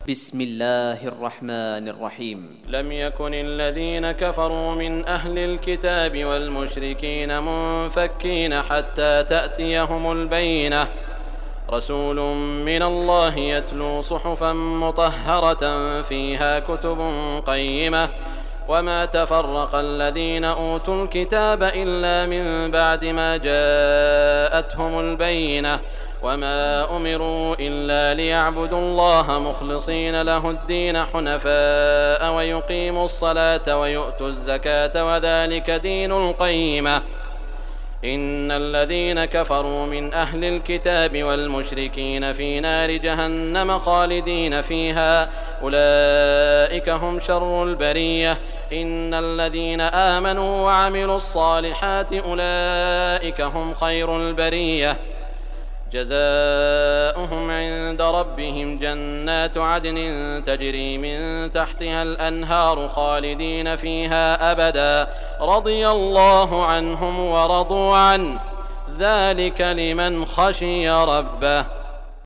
بسم الله الرحمن الرحيم. لم يكن الذين كفروا من أهل الكتاب والمشركين منفكين حتى تأتيهم البينة، رسول من الله يتلو صحفا مطهرة فيها كتب قيمة، وما تفرق الذين أوتوا الكتاب إلا من بعد ما جاءتهم البينة، وما أمروا إلا ليعبدوا الله مخلصين له الدين حنفاء ويقيموا الصلاة ويؤتوا الزكاة وذلك دين القيمة. إن الذين كفروا من أهل الكتاب والمشركين في نار جهنم خالدين فيها أولئك هم شر البرية. إن الذين آمنوا وعملوا الصالحات أولئك هم خير البرية. جزاؤهم عند ربهم جنات عدن تجري من تحتها الأنهار خالدين فيها أبدا، رضي الله عنهم ورضوا عنه، ذلك لمن خشي ربه.